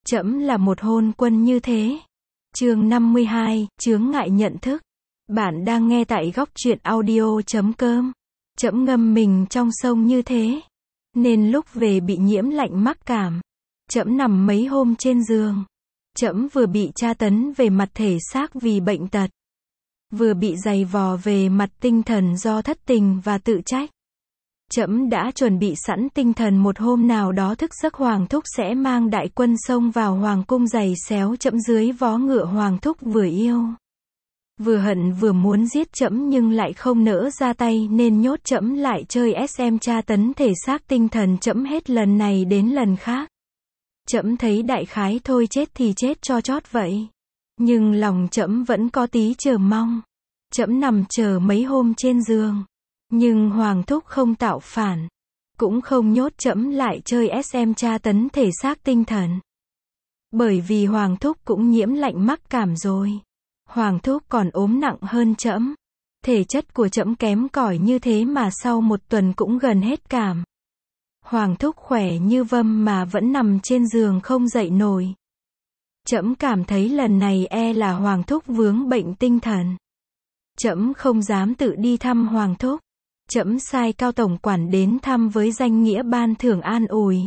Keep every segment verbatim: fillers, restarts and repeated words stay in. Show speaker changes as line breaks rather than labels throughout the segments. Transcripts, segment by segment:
Trẫm là một hôn quân như thế. Chương năm mươi hai, chướng ngại nhận thức. Bạn đang nghe tại góc truyện audio chấm com. Trẫm ngâm mình trong sông như thế, nên lúc về bị nhiễm lạnh mắc cảm. Trẫm nằm mấy hôm trên giường. Trẫm vừa bị tra tấn về mặt thể xác vì bệnh tật, vừa bị giày vò về mặt tinh thần do thất tình và tự trách. Trẫm đã chuẩn bị sẵn tinh thần một hôm nào đó thức giấc Hoàng Thúc sẽ mang đại quân xông vào Hoàng cung giày xéo trẫm dưới vó ngựa. Hoàng Thúc vừa yêu, vừa hận vừa muốn giết trẫm nhưng lại không nỡ ra tay nên nhốt trẫm lại chơi ét em tra tấn thể xác tinh thần trẫm hết lần này đến lần khác. Trẫm thấy đại khái thôi chết thì chết cho chót vậy. Nhưng lòng trẫm vẫn có tí chờ mong. Trẫm nằm chờ mấy hôm trên giường. Nhưng Hoàng Thúc không tạo phản, cũng không nhốt trẫm lại chơi ét em tra tấn thể xác tinh thần. Bởi vì Hoàng Thúc cũng nhiễm lạnh mắc cảm rồi. Hoàng Thúc còn ốm nặng hơn trẫm. Thể chất của trẫm kém cỏi như thế mà sau một tuần cũng gần hết cảm. Hoàng Thúc khỏe như vâm mà vẫn nằm trên giường không dậy nổi. Trẫm cảm thấy lần này e là Hoàng Thúc vướng bệnh tinh thần. Trẫm không dám tự đi thăm Hoàng Thúc. Trẫm sai Cao Tổng Quản đến thăm với danh nghĩa ban thưởng an ủi.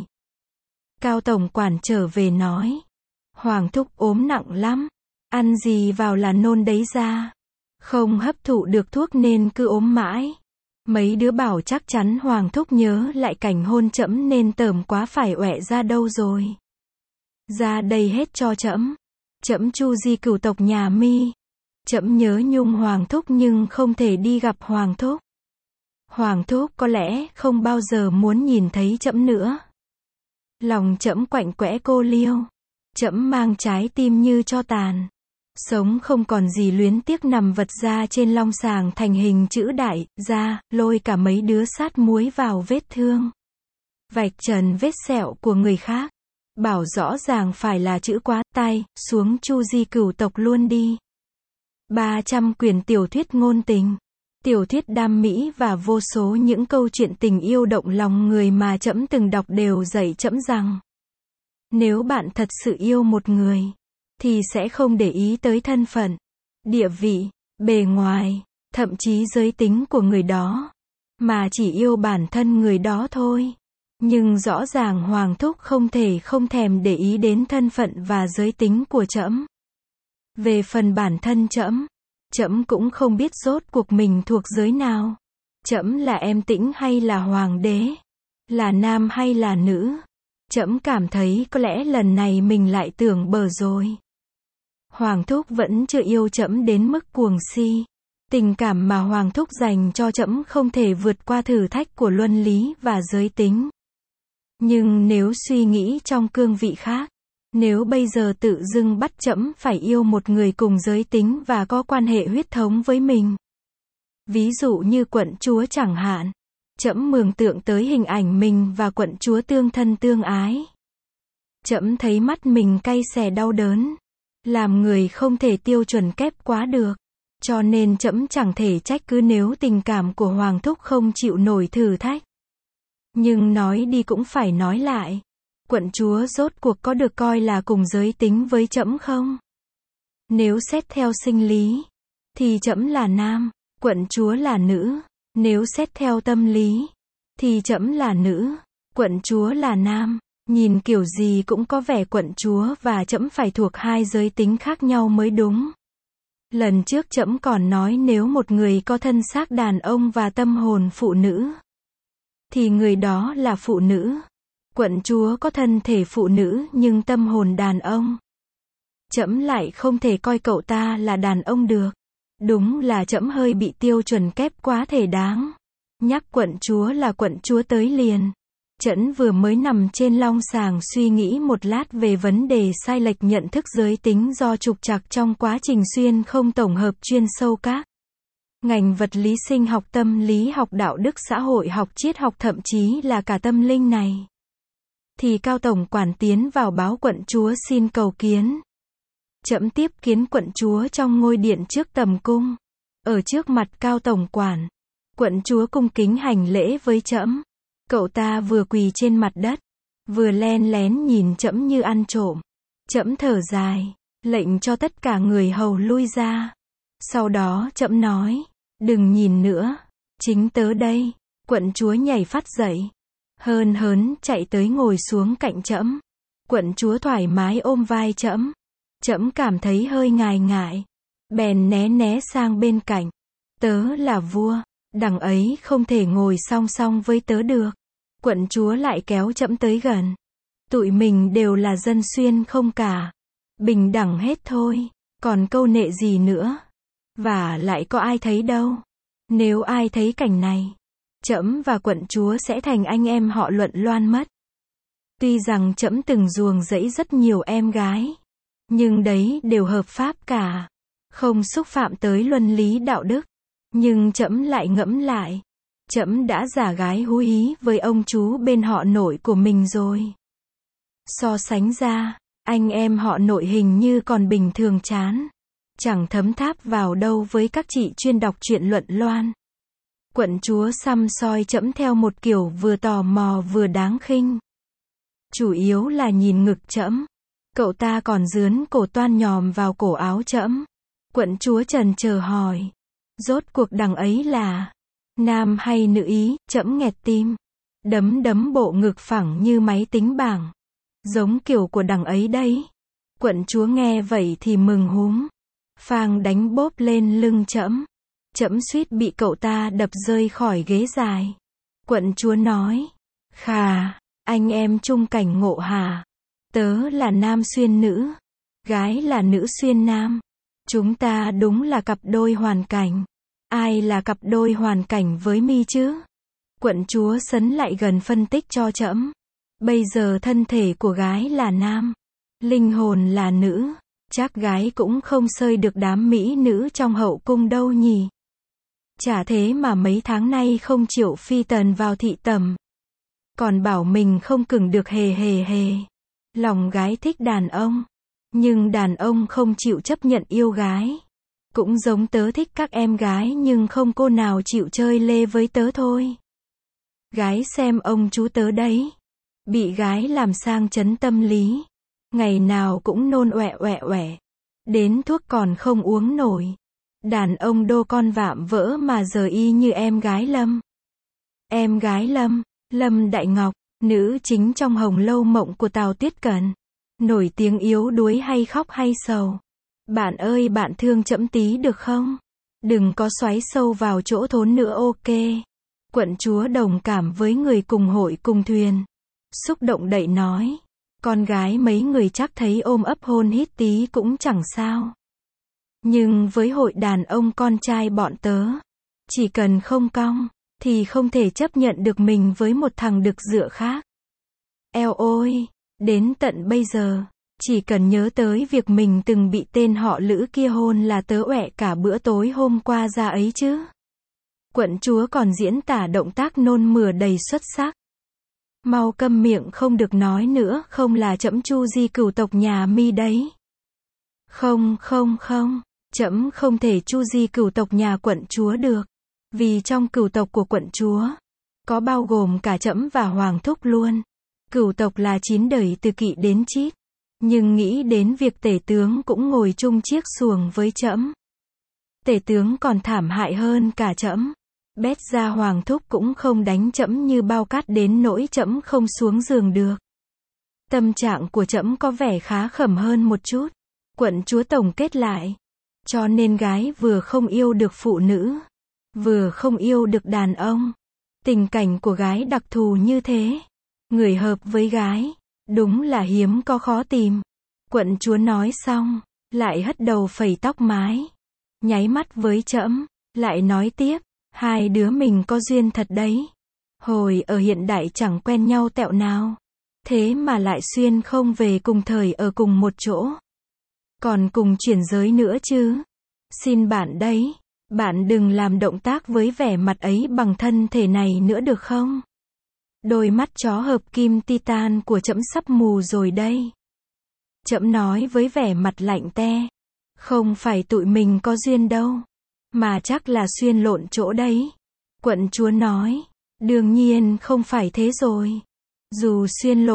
Cao Tổng Quản trở về nói, Hoàng Thúc ốm nặng lắm, ăn gì vào là nôn đấy ra, không hấp thụ được thuốc nên cứ ốm mãi. Mấy đứa bảo chắc chắn Hoàng Thúc nhớ lại cảnh hôn trẫm nên tởm quá phải ọe ra đâu rồi. Ra đây hết cho trẫm. Trẫm Chu Di cửu tộc nhà Mi. Trẫm nhớ nhung Hoàng Thúc nhưng không thể đi gặp Hoàng Thúc. Hoàng Thúc có lẽ không bao giờ muốn nhìn thấy trẫm nữa. Lòng trẫm quạnh quẽ cô liêu. Trẫm mang trái tim như tro tàn. Sống không còn gì luyến tiếc nằm vật ra trên long sàng thành hình chữ đại, ra, lôi cả mấy đứa sát muối vào vết thương. Vạch trần vết sẹo của người khác. Bảo rõ ràng phải là chữ quá tay, xuống Chu Di cửu tộc luôn đi. ba trăm quyển tiểu thuyết ngôn tình, tiểu thuyết đam mỹ và vô số những câu chuyện tình yêu động lòng người mà trẫm từng đọc đều dạy trẫm rằng, nếu bạn thật sự yêu một người, thì sẽ không để ý tới thân phận, địa vị, bề ngoài, thậm chí giới tính của người đó, mà chỉ yêu bản thân người đó thôi. Nhưng rõ ràng Hoàng Thúc không thể không thèm để ý đến thân phận và giới tính của trẫm. Về phần bản thân trẫm, trẫm cũng không biết rốt cuộc mình thuộc giới nào. Trẫm là em Tĩnh hay là hoàng đế? Là nam hay là nữ? Trẫm cảm thấy có lẽ lần này mình lại tưởng bờ rồi. Hoàng Thúc vẫn chưa yêu trẫm đến mức cuồng si. Tình cảm mà Hoàng Thúc dành cho trẫm không thể vượt qua thử thách của luân lý và giới tính. Nhưng nếu suy nghĩ trong cương vị khác, nếu bây giờ tự dưng bắt trẫm phải yêu một người cùng giới tính và có quan hệ huyết thống với mình, ví dụ như quận chúa chẳng hạn, trẫm mường tượng tới hình ảnh mình và quận chúa tương thân tương ái. Trẫm thấy mắt mình cay xè đau đớn, làm người không thể tiêu chuẩn kép quá được, cho nên trẫm chẳng thể trách cứ nếu tình cảm của Hoàng Thúc không chịu nổi thử thách. Nhưng nói đi cũng phải nói lại, quận chúa rốt cuộc có được coi là cùng giới tính với trẫm không? Nếu xét theo sinh lý, thì trẫm là nam, quận chúa là nữ. Nếu xét theo tâm lý, thì trẫm là nữ, quận chúa là nam. Nhìn kiểu gì cũng có vẻ quận chúa và trẫm phải thuộc hai giới tính khác nhau mới đúng. Lần trước trẫm còn nói nếu một người có thân xác đàn ông và tâm hồn phụ nữ, thì người đó là phụ nữ. Quận chúa có thân thể phụ nữ nhưng tâm hồn đàn ông. Trẫm lại không thể coi cậu ta là đàn ông được. Đúng là trẫm hơi bị tiêu chuẩn kép quá thể đáng. Nhắc quận chúa là quận chúa tới liền. Trẫm vừa mới nằm trên long sàng suy nghĩ một lát về vấn đề sai lệch nhận thức giới tính do trục trặc trong quá trình xuyên không tổng hợp chuyên sâu các ngành vật lý sinh học, tâm lý học, đạo đức xã hội học, triết học, thậm chí là cả tâm linh này. Thì Cao Tổng Quản tiến vào báo quận chúa xin cầu kiến. Trẫm tiếp kiến quận chúa trong ngôi điện trước tầm cung. Ở trước mặt Cao Tổng Quản, quận chúa cung kính hành lễ với trẫm. Cậu ta vừa quỳ trên mặt đất, vừa len lén nhìn trẫm như ăn trộm. Trẫm thở dài, lệnh cho tất cả người hầu lui ra. Sau đó trẫm nói, đừng nhìn nữa, chính tớ đây. Quận chúa nhảy phắt dậy, hớn hớn chạy tới ngồi xuống cạnh trẫm. Quận chúa thoải mái ôm vai trẫm. Trẫm cảm thấy hơi ngại ngại, bèn né né sang bên cạnh. Tớ là vua, đằng ấy không thể ngồi song song với tớ được. Quận chúa lại kéo trẫm tới gần. Tụi mình đều là dân xuyên không cả, bình đẳng hết thôi, còn câu nệ gì nữa. Và lại có ai thấy đâu. Nếu ai thấy cảnh này, trẫm và quận chúa sẽ thành anh em họ Luận loan mất. Tuy rằng trẫm từng ruồng rẫy rất nhiều em gái, nhưng đấy đều hợp pháp cả, không xúc phạm tới luân lý đạo đức. Nhưng trẫm lại ngẫm lại, trẫm đã giả gái hú hí với ông chú bên họ nội của mình rồi. So sánh ra, anh em họ nội hình như còn bình thường chán, chẳng thấm tháp vào đâu với các chị chuyên đọc truyện Luận loan. Quận chúa săm soi trẫm theo một kiểu vừa tò mò vừa đáng khinh. Chủ yếu là nhìn ngực trẫm. Cậu ta còn dướn cổ toan nhòm vào cổ áo trẫm. Quận chúa trần chờ hỏi, rốt cuộc đằng ấy là nam hay nữ ý? Trẫm nghẹt tim, đấm đấm bộ ngực phẳng như máy tính bảng. Giống kiểu của đằng ấy đấy. Quận chúa nghe vậy thì mừng húm, phang đánh bốp lên lưng trẫm. Trẫm suýt bị cậu ta đập rơi khỏi ghế dài. Quận chúa nói, khà, anh em chung cảnh ngộ hà. Tớ là nam xuyên nữ, gái là nữ xuyên nam. Chúng ta đúng là cặp đôi hoàn cảnh. Ai là cặp đôi hoàn cảnh với mi chứ? Quận chúa sấn lại gần phân tích cho trẫm. Bây giờ thân thể của gái là nam, linh hồn là nữ, chắc gái cũng không xơi được đám mỹ nữ trong hậu cung đâu nhỉ. Chả thế mà mấy tháng nay không chịu phi tần vào thị tầm. Còn bảo mình không cứng được hề hề hề. Lòng gái thích đàn ông, nhưng đàn ông không chịu chấp nhận yêu gái. Cũng giống tớ thích các em gái nhưng không cô nào chịu chơi lê với tớ thôi. Gái xem ông chú tớ đấy, bị gái làm sang chấn tâm lý, ngày nào cũng nôn ọe ọe ọe, đến thuốc còn không uống nổi. Đàn ông đô con vạm vỡ mà giờ y như em gái Lâm. Em gái Lâm, Lâm Đại Ngọc, nữ chính trong Hồng Lâu Mộng của Tào Tuyết Cẩn, nổi tiếng yếu đuối hay khóc hay sầu. Bạn ơi bạn thương trẫm tí được không? Đừng có xoáy sâu vào chỗ thốn nữa ok. Quận chúa đồng cảm với người cùng hội cùng thuyền, xúc động đậy nói, con gái mấy người chắc thấy ôm ấp hôn hít tí cũng chẳng sao. Nhưng với hội đàn ông con trai bọn tớ, chỉ cần không cong, thì không thể chấp nhận được mình với một thằng đực dựa khác. Eo ôi, đến tận bây giờ, chỉ cần nhớ tới việc mình từng bị tên họ Lữ kia hôn là tớ ọe cả bữa tối hôm qua ra ấy chứ. Quận chúa còn diễn tả động tác nôn mửa đầy xuất sắc. Mau câm miệng không được nói nữa, không là trẫm chu di cửu tộc nhà mi đấy. Không không không, trẫm không thể chu di cửu tộc nhà quận chúa được. Vì trong cửu tộc của quận chúa, có bao gồm cả trẫm và hoàng thúc luôn. Cửu tộc là chín đời từ kỵ đến chít. Nhưng nghĩ đến việc tể tướng cũng ngồi chung chiếc xuồng với trẫm. Tể tướng còn thảm hại hơn cả trẫm. Bét ra hoàng thúc cũng không đánh trẫm như bao cát đến nỗi trẫm không xuống giường được. Tâm trạng của trẫm có vẻ khá khẩm hơn một chút. Quận chúa tổng kết lại. Cho nên gái vừa không yêu được phụ nữ, vừa không yêu được đàn ông. Tình cảnh của gái đặc thù như thế. Người hợp với gái, đúng là hiếm có khó tìm. Quận chúa nói xong, lại hất đầu phẩy tóc mái, nháy mắt với trẫm, lại nói tiếp, hai đứa mình có duyên thật đấy. Hồi ở hiện đại chẳng quen nhau tẹo nào, thế mà lại xuyên không về cùng thời ở cùng một chỗ. Còn cùng chuyển giới nữa chứ. Xin bạn đấy, bạn đừng làm động tác với vẻ mặt ấy bằng thân thể này nữa được không? Đôi mắt chó hợp kim titan của trẫm sắp mù rồi đây. Trẫm nói với vẻ mặt lạnh te. Không phải tụi mình có duyên đâu, mà chắc là xuyên lộn chỗ đấy. Quận chúa nói, đương nhiên không phải thế rồi. Dù xuyên lộn,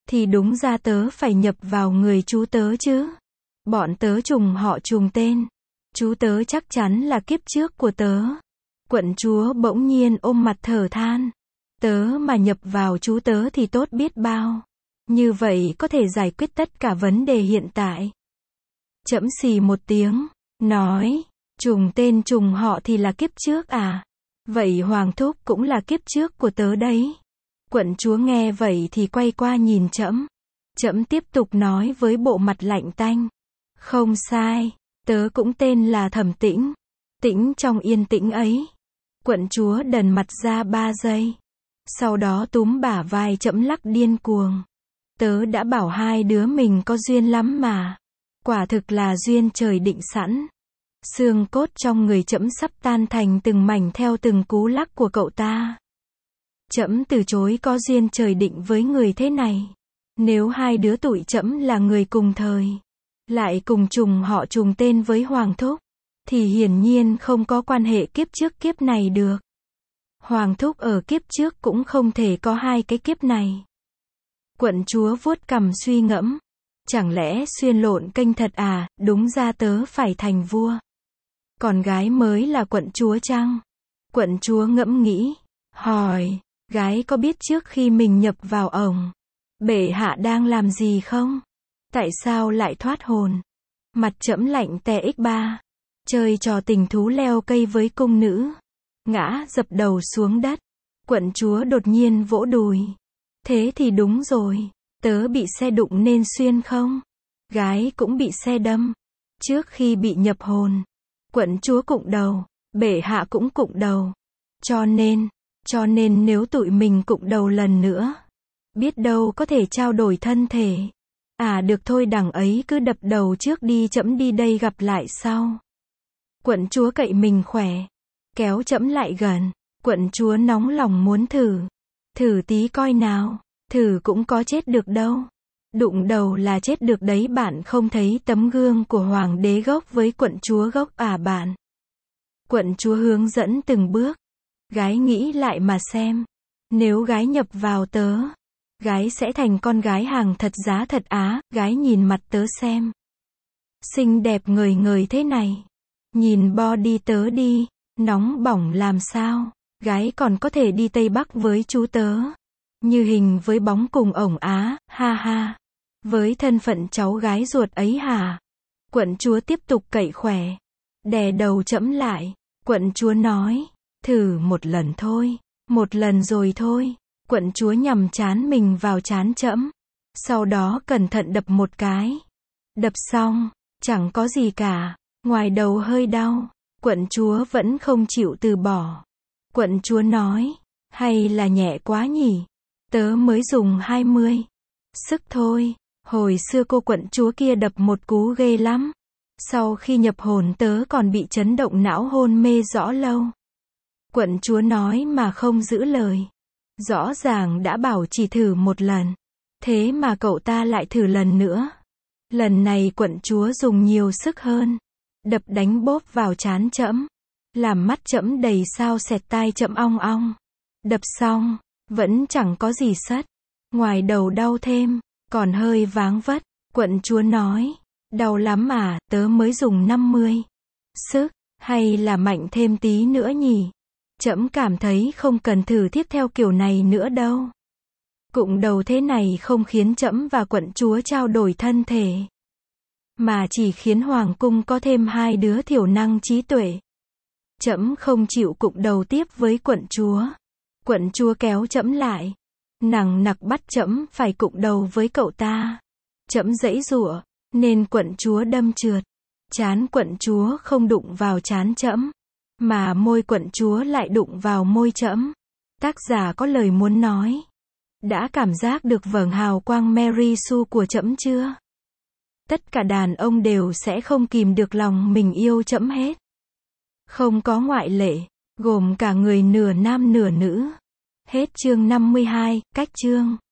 thì đúng ra tớ phải nhập vào người chú tớ chứ. Bọn tớ trùng họ trùng tên. Chú tớ chắc chắn là kiếp trước của tớ. Quận chúa bỗng nhiên ôm mặt thở than. Tớ mà nhập vào chú tớ thì tốt biết bao. Như vậy có thể giải quyết tất cả vấn đề hiện tại. Trẫm xì một tiếng, nói, trùng tên trùng họ thì là kiếp trước à? Vậy Hoàng thúc cũng là kiếp trước của tớ đấy. Quận chúa nghe vậy thì quay qua nhìn trẫm. Trẫm tiếp tục nói với bộ mặt lạnh tanh. Không sai, tớ cũng tên là Thẩm Tĩnh. Tĩnh trong yên tĩnh ấy. Quận chúa đần mặt ra ba giây. Sau đó túm bả vai trẫm lắc điên cuồng. Tớ đã bảo hai đứa mình có duyên lắm mà. Quả thực là duyên trời định sẵn. Xương cốt trong người trẫm sắp tan thành từng mảnh theo từng cú lắc của cậu ta. Trẫm từ chối có duyên trời định với người thế này. Nếu hai đứa tụi trẫm là người cùng thời, lại cùng trùng họ trùng tên với Hoàng thúc, thì hiển nhiên không có quan hệ kiếp trước kiếp này được. Hoàng thúc ở kiếp trước cũng không thể có hai cái kiếp này. Quận chúa vuốt cằm suy ngẫm. Chẳng lẽ xuyên lộn kênh thật à, đúng ra tớ phải thành vua. Còn gái mới là quận chúa chăng? Quận chúa ngẫm nghĩ, hỏi, gái có biết trước khi mình nhập vào ổng, bệ hạ đang làm gì không? Tại sao lại thoát hồn? Mặt trẫm lạnh tè ích ba. Chơi trò tình thú leo cây với cung nữ. Ngã dập đầu xuống đất. Quận chúa đột nhiên vỗ đùi. Thế thì đúng rồi. Tớ bị xe đụng nên xuyên không? Gái cũng bị xe đâm. Trước khi bị nhập hồn. Quận chúa cụng đầu. Bệ hạ cũng cụng đầu. Cho nên, cho nên nếu tụi mình cụng đầu lần nữa, biết đâu có thể trao đổi thân thể. À được thôi, đằng ấy cứ đập đầu trước đi, trẫm đi đây gặp lại sau. Quận chúa cậy mình khỏe, kéo trẫm lại gần. Quận chúa nóng lòng muốn thử. Thử tí coi nào. Thử cũng có chết được đâu. Đụng đầu là chết được đấy. Bạn không thấy tấm gương của hoàng đế gốc với quận chúa gốc à bạn? Quận chúa hướng dẫn từng bước. Gái nghĩ lại mà xem. Nếu gái nhập vào tớ, gái sẽ thành con gái hàng thật giá thật á. Gái nhìn mặt tớ xem. Xinh đẹp ngời ngời thế này. Nhìn body tớ đi. Nóng bỏng làm sao. Gái còn có thể đi Tây Bắc với chú tớ. Như hình với bóng cùng ổng á. Ha ha. Với thân phận cháu gái ruột ấy hả? Quận chúa tiếp tục cậy khỏe. Đè đầu trẫm lại. Quận chúa nói. Thử một lần thôi. Một lần rồi thôi. Quận chúa nhằm chán mình vào chán trẫm. Sau đó cẩn thận đập một cái. Đập xong, chẳng có gì cả. Ngoài đầu hơi đau. Quận chúa vẫn không chịu từ bỏ. Quận chúa nói. Hay là nhẹ quá nhỉ? Tớ mới dùng hai mươi. Sức thôi. Hồi xưa cô quận chúa kia đập một cú ghê lắm. Sau khi nhập hồn tớ còn bị chấn động não hôn mê rõ lâu. Quận chúa nói mà không giữ lời. Rõ ràng đã bảo chỉ thử một lần. Thế mà cậu ta lại thử lần nữa. Lần này quận chúa dùng nhiều sức hơn. Đập đánh bốp vào trán trẫm. Làm mắt trẫm đầy sao xẹt, tai trẫm ong ong. Đập xong, vẫn chẳng có gì sất. Ngoài đầu đau thêm, còn hơi váng vất. Quận chúa nói. Đau lắm à, tớ mới dùng năm mươi. Sức, hay là mạnh thêm tí nữa nhỉ? Trẫm cảm thấy không cần thử tiếp theo kiểu này nữa đâu. Cụng đầu thế này không khiến trẫm và quận chúa trao đổi thân thể, mà chỉ khiến hoàng cung có thêm hai đứa thiểu năng trí tuệ. Trẫm không chịu cụng đầu tiếp với quận chúa. Quận chúa kéo trẫm lại. Nằng nặc bắt trẫm phải cụng đầu với cậu ta. Trẫm giãy giụa, nên quận chúa đâm trượt. Trán quận chúa không đụng vào trán trẫm, mà môi quận chúa lại đụng vào môi trẫm. Tác giả có lời muốn nói. Đã cảm giác được vầng hào quang Mary Sue của trẫm chưa? Tất cả đàn ông đều sẽ không kìm được lòng mình yêu trẫm hết. Không có ngoại lệ, gồm cả người nửa nam nửa nữ. Hết chương năm mươi hai, cách chương.